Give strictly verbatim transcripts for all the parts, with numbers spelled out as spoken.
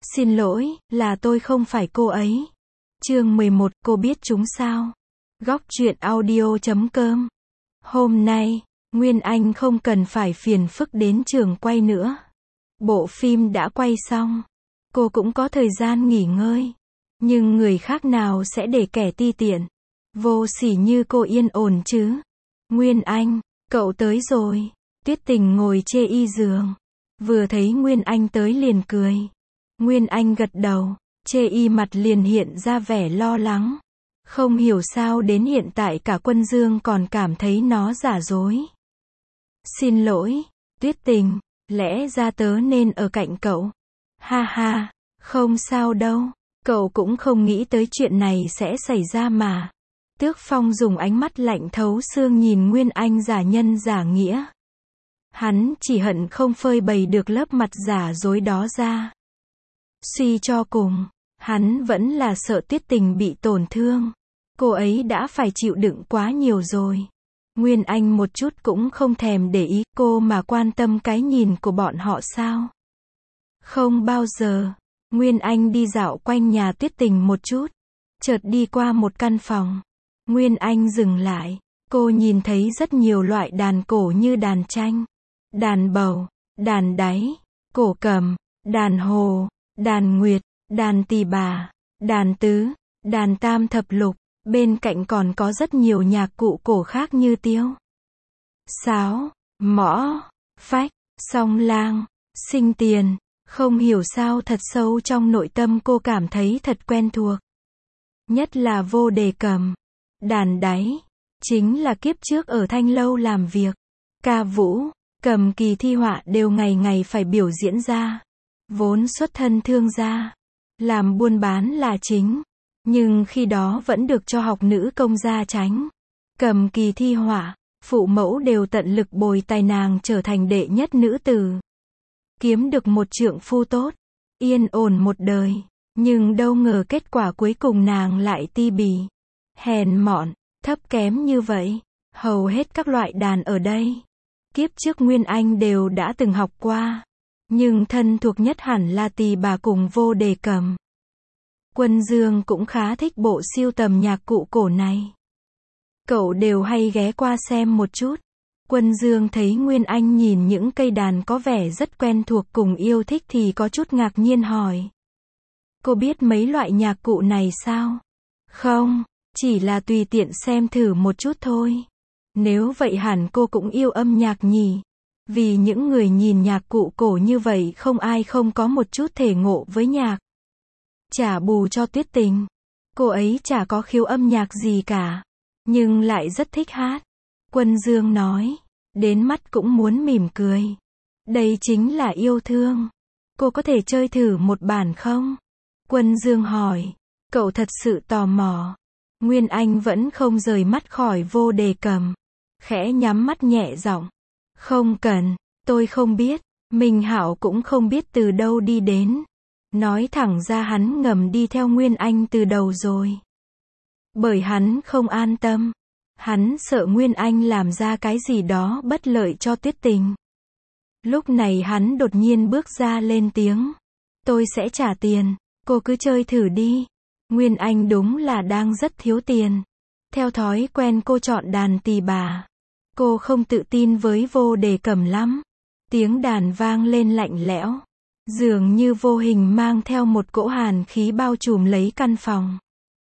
Xin lỗi, là tôi không phải cô ấy. Chương mười một, cô biết chúng sao? Góc truyện audio chấm com. Hôm nay, Nguyên Anh không cần phải phiền phức đến trường quay nữa. Bộ phim đã quay xong. Cô cũng có thời gian nghỉ ngơi. Nhưng người khác nào sẽ để kẻ ti tiện, vô sỉ như cô yên ổn chứ? Nguyên Anh, cậu tới rồi. Tuyết Tình ngồi chê y giường. Vừa thấy Nguyên Anh tới liền cười. Nguyên Anh gật đầu, chê y mặt liền hiện ra vẻ lo lắng. Không hiểu sao đến hiện tại cả Quân Dương còn cảm thấy nó giả dối. Xin lỗi, Tuyết Tình, lẽ ra tớ nên ở cạnh cậu. Ha ha, không sao đâu, cậu cũng không nghĩ tới chuyện này sẽ xảy ra mà. Tước Phong dùng ánh mắt lạnh thấu xương nhìn Nguyên Anh giả nhân giả nghĩa. Hắn chỉ hận không phơi bày được lớp mặt giả dối đó ra. Suy cho cùng, hắn vẫn là sợ Tuyết Tình bị tổn thương. Cô ấy đã phải chịu đựng quá nhiều rồi. Nguyên Anh một chút cũng không thèm để ý cô mà quan tâm cái nhìn của bọn họ sao? Không bao giờ. Nguyên Anh đi dạo quanh nhà Tuyết Tình một chút. Chợt đi qua một căn phòng. Nguyên Anh dừng lại. Cô nhìn thấy rất nhiều loại đàn cổ như đàn tranh, đàn bầu, đàn đáy, cổ cầm, đàn hồ, đàn nguyệt, đàn tỳ bà, đàn tứ, đàn tam thập lục. Bên cạnh còn có rất nhiều nhạc cụ cổ khác như tiêu, sáo, mõ, phách, song lang, sinh tiền. Không hiểu sao thật sâu trong nội tâm cô cảm thấy thật quen thuộc. Nhất là vô đề cầm, đàn đáy. Chính là kiếp trước ở Thanh Lâu làm việc. Ca vũ, cầm kỳ thi họa đều ngày ngày phải biểu diễn ra. Vốn xuất thân thương gia, làm buôn bán là chính. Nhưng khi đó vẫn được cho học nữ công gia tránh. Cầm kỳ thi họa, phụ mẫu đều tận lực bồi tài nàng trở thành đệ nhất nữ tử. Kiếm được một trượng phu tốt, yên ổn một đời. Nhưng đâu ngờ kết quả cuối cùng nàng lại ti bì, hèn mọn, thấp kém như vậy. Hầu hết các loại đàn ở đây, kiếp trước Nguyên Anh đều đã từng học qua. Nhưng thân thuộc nhất hẳn là tỳ bà cùng vô đề cầm. Quân Dương cũng khá thích bộ sưu tầm nhạc cụ cổ này. Cậu đều hay ghé qua xem một chút. Quân Dương thấy Nguyên Anh nhìn những cây đàn có vẻ rất quen thuộc cùng yêu thích thì có chút ngạc nhiên hỏi. Cô biết mấy loại nhạc cụ này sao? Không, chỉ là tùy tiện xem thử một chút thôi. Nếu vậy hẳn cô cũng yêu âm nhạc nhỉ? Vì những người nhìn nhạc cụ cổ như vậy không ai không có một chút thể ngộ với nhạc. Trả bù cho Tuyết Tình, cô ấy chả có khiếu âm nhạc gì cả, nhưng lại rất thích hát. Quân Dương nói, đến mắt cũng muốn mỉm cười. Đây chính là yêu thương. Cô có thể chơi thử một bản không? Quân Dương hỏi, cậu thật sự tò mò. Nguyên Anh vẫn không rời mắt khỏi vô đề cầm, khẽ nhắm mắt nhẹ giọng, không cần, tôi không biết. Minh Hạo cũng không biết từ đâu đi đến. Nói thẳng ra hắn ngầm đi theo Nguyên Anh từ đầu rồi. Bởi hắn không an tâm. Hắn sợ Nguyên Anh làm ra cái gì đó bất lợi cho Tuyết Tình. Lúc này hắn đột nhiên bước ra lên tiếng. Tôi sẽ trả tiền, cô cứ chơi thử đi. Nguyên Anh đúng là đang rất thiếu tiền. Theo thói quen cô chọn đàn tỳ bà. Cô không tự tin với vô đề cầm lắm. Tiếng đàn vang lên lạnh lẽo, dường như vô hình mang theo một cỗ hàn khí bao trùm lấy căn phòng.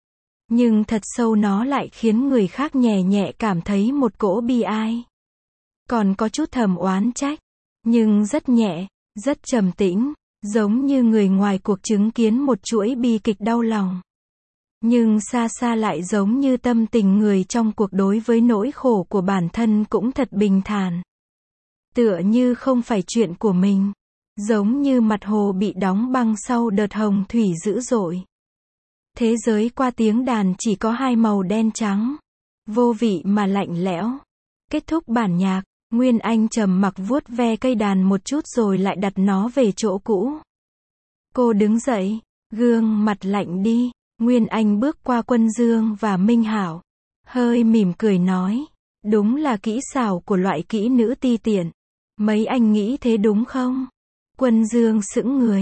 Nhưng thật sâu nó lại khiến người khác nhẹ nhẹ cảm thấy một cỗ bi ai. Còn có chút thầm oán trách, nhưng rất nhẹ, rất trầm tĩnh, giống như người ngoài cuộc chứng kiến một chuỗi bi kịch đau lòng. Nhưng xa xa lại giống như tâm tình người trong cuộc đối với nỗi khổ của bản thân cũng thật bình thản. Tựa như không phải chuyện của mình. Giống như mặt hồ bị đóng băng sau đợt hồng thủy dữ dội. Thế giới qua tiếng đàn chỉ có hai màu đen trắng. Vô vị mà lạnh lẽo. Kết thúc bản nhạc, Nguyên Anh trầm mặc vuốt ve cây đàn một chút rồi lại đặt nó về chỗ cũ. Cô đứng dậy, gương mặt lạnh đi. Nguyên Anh bước qua Quân Dương và Minh Hạo, hơi mỉm cười nói, đúng là kỹ xảo của loại kỹ nữ ti tiện. Mấy anh nghĩ thế đúng không? Quân Dương sững người,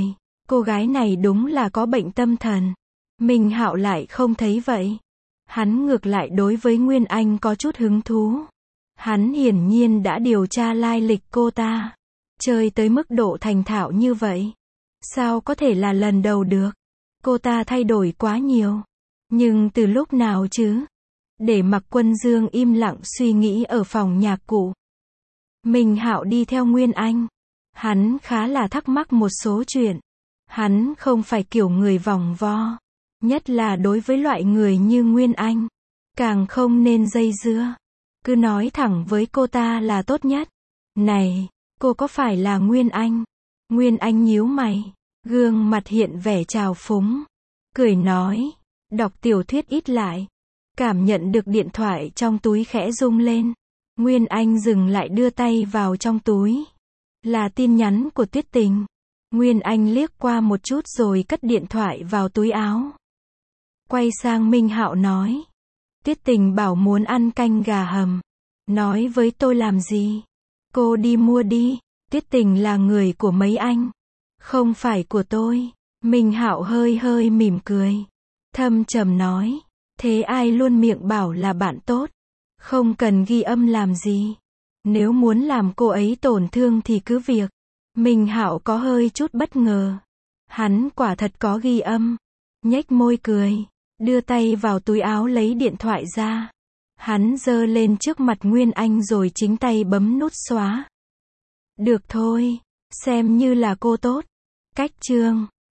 Cô gái này đúng là có bệnh tâm thần. Minh Hạo lại không thấy vậy. Hắn ngược lại đối với Nguyên Anh có chút hứng thú. Hắn hiển nhiên đã điều tra lai lịch cô ta. Chơi tới mức độ thành thạo như vậy. Sao có thể là lần đầu được? Cô ta thay đổi quá nhiều. Nhưng từ lúc nào chứ? Để mặc Quân Dương im lặng suy nghĩ ở phòng nhạc cụ. Minh Hạo đi theo Nguyên Anh. Hắn khá là thắc mắc một số chuyện. Hắn không phải kiểu người vòng vo. Nhất là đối với loại người như Nguyên Anh. Càng không nên dây dưa. Cứ nói thẳng với cô ta là tốt nhất. Này, cô có phải là Nguyên Anh? Nguyên Anh nhíu mày. Gương mặt hiện vẻ trào phúng. Cười nói. Đọc tiểu thuyết ít lại. Cảm nhận được điện thoại trong túi khẽ rung lên. Nguyên Anh dừng lại đưa tay vào trong túi. Là tin nhắn của Tuyết Tình. Nguyên Anh liếc qua một chút rồi cất điện thoại vào túi áo. Quay sang Minh Hạo nói. Tuyết Tình bảo muốn ăn canh gà hầm. Nói với tôi làm gì? Cô đi mua đi. Tuyết Tình là người của mấy anh. Không phải của tôi. Minh Hạo hơi hơi mỉm cười. Thâm trầm nói. Thế ai luôn miệng bảo là bạn tốt. Không cần ghi âm làm gì. Nếu muốn làm cô ấy tổn thương thì cứ việc. Minh Hạo có hơi chút bất ngờ. Hắn quả thật có ghi âm. Nhếch môi cười. Đưa tay vào túi áo lấy điện thoại ra. Hắn giơ lên trước mặt Nguyên Anh rồi chính tay bấm nút xóa. Được thôi. Xem như là cô tốt. Cách chương